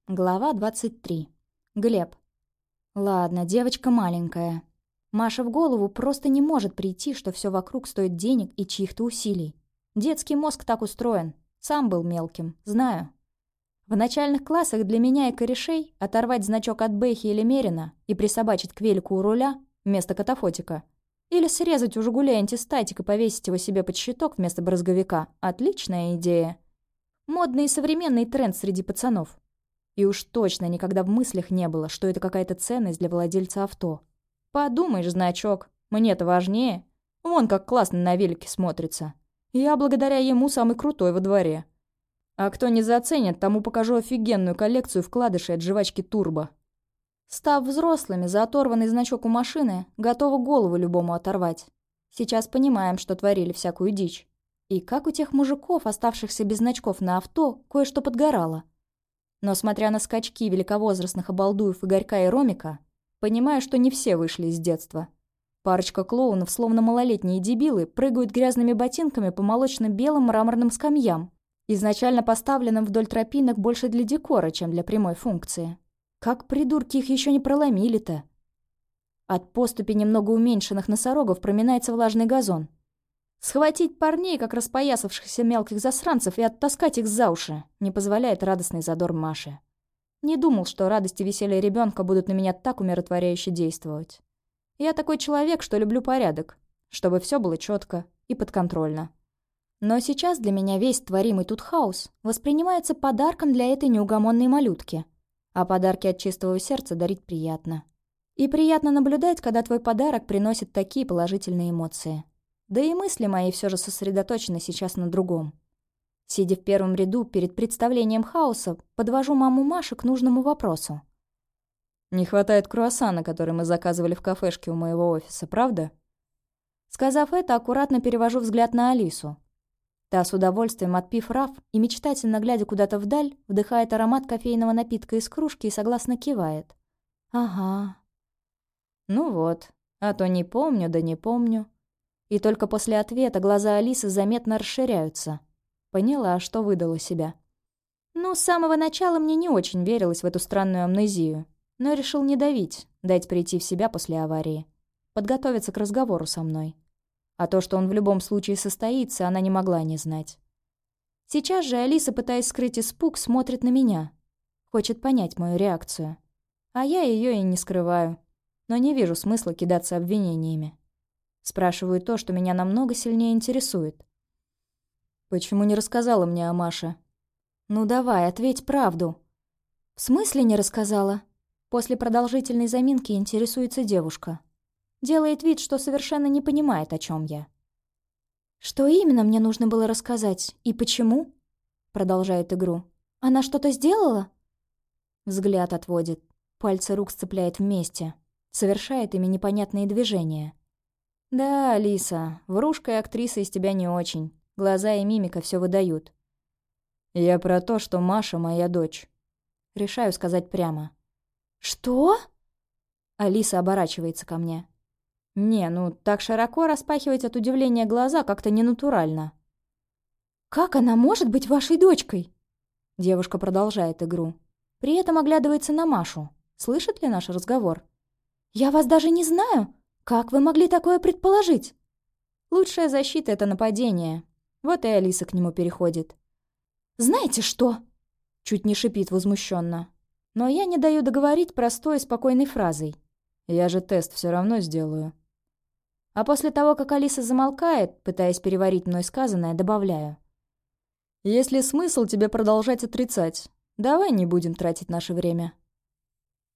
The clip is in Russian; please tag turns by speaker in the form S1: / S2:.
S1: Глава 23. Глеб. Ладно, девочка маленькая. Маше в голову просто не может прийти, что все вокруг стоит денег и чьих-то усилий. Детский мозг так устроен. Сам был мелким, знаю. В начальных классах для меня и корешей оторвать значок от Бэхи или Мерина и присобачить к велику у руля вместо катафотика. Или срезать у «Жигуля» антистатик и повесить его себе под щиток вместо брызговика. Отличная идея. Модный и современный тренд среди пацанов. И уж точно никогда в мыслях не было, что это какая-то ценность для владельца авто. Подумаешь, значок, мне-то важнее. Вон как классно на велике смотрится. Я благодаря ему самый крутой во дворе. А кто не заценит, тому покажу офигенную коллекцию вкладышей от жвачки «Турбо». Став взрослыми, за оторванный значок у машины, готовы голову любому оторвать. Сейчас понимаем, что творили всякую дичь. И как у тех мужиков, оставшихся без значков на авто, кое-что подгорало. Но, смотря на скачки великовозрастных обалдуев Игорька и Ромика, понимаю, что не все вышли из детства. Парочка клоунов, словно малолетние дебилы, прыгают грязными ботинками по молочно-белым мраморным скамьям, изначально поставленным вдоль тропинок больше для декора, чем для прямой функции. Как придурки их еще не проломили-то? От поступи немного уменьшенных носорогов проминается влажный газон. Схватить парней, как распоясавшихся мелких засранцев, и оттаскать их за уши не позволяет радостный задор Маши. Не думал, что радость и веселье ребенка будут на меня так умиротворяюще действовать. Я такой человек, что люблю порядок, чтобы все было четко и подконтрольно. Но сейчас для меня весь творимый тут хаос воспринимается подарком для этой неугомонной малютки. А подарки от чистого сердца дарить приятно. И приятно наблюдать, когда твой подарок приносит такие положительные эмоции. Да и мысли мои все же сосредоточены сейчас на другом. Сидя в первом ряду перед представлением хаоса, подвожу маму Маши к нужному вопросу. «Не хватает круассана, который мы заказывали в кафешке у моего офиса, правда?» Сказав это, аккуратно перевожу взгляд на Алису. Та с удовольствием, отпив раф и мечтательно глядя куда-то вдаль, вдыхает аромат кофейного напитка из кружки и согласно кивает. «Ага». «Ну вот, а то не помню, да не помню». И только после ответа глаза Алисы заметно расширяются. Поняла, что выдала себя. Ну, с самого начала мне не очень верилось в эту странную амнезию, но решил не давить, дать прийти в себя после аварии. Подготовиться к разговору со мной. А то, что он в любом случае состоится, она не могла не знать. Сейчас же Алиса, пытаясь скрыть испуг, смотрит на меня. Хочет понять мою реакцию. А я ее и не скрываю. Но не вижу смысла кидаться обвинениями. Спрашиваю то, что меня намного сильнее интересует. «Почему не рассказала мне о Маше?» «Ну давай, ответь правду». «В смысле не рассказала?» После продолжительной заминки интересуется девушка. Делает вид, что совершенно не понимает, о чем я. «Что именно мне нужно было рассказать? И почему?» Продолжает игру. «Она что-то сделала?» Взгляд отводит. Пальцы рук сцепляет вместе. Совершает ими непонятные движения. «Да, Алиса, врушка и актриса из тебя не очень. Глаза и мимика все выдают». «Я про то, что Маша моя дочь». Решаю сказать прямо. «Что?» Алиса оборачивается ко мне. «Не, ну так широко распахивать от удивления глаза как-то ненатурально». «Как она может быть вашей дочкой?» Девушка продолжает игру. При этом оглядывается на Машу. Слышит ли наш разговор? «Я вас даже не знаю. Как вы могли такое предположить?» Лучшая защита — это нападение. Вот и Алиса к нему переходит. «Знаете что?» Чуть не шипит возмущенно. Но я не даю договорить простой и спокойной фразой. «Я же тест все равно сделаю». А после того, как Алиса замолкает, пытаясь переварить мной сказанное, добавляю. «Есть ли смысл тебе продолжать отрицать? Давай не будем тратить наше время».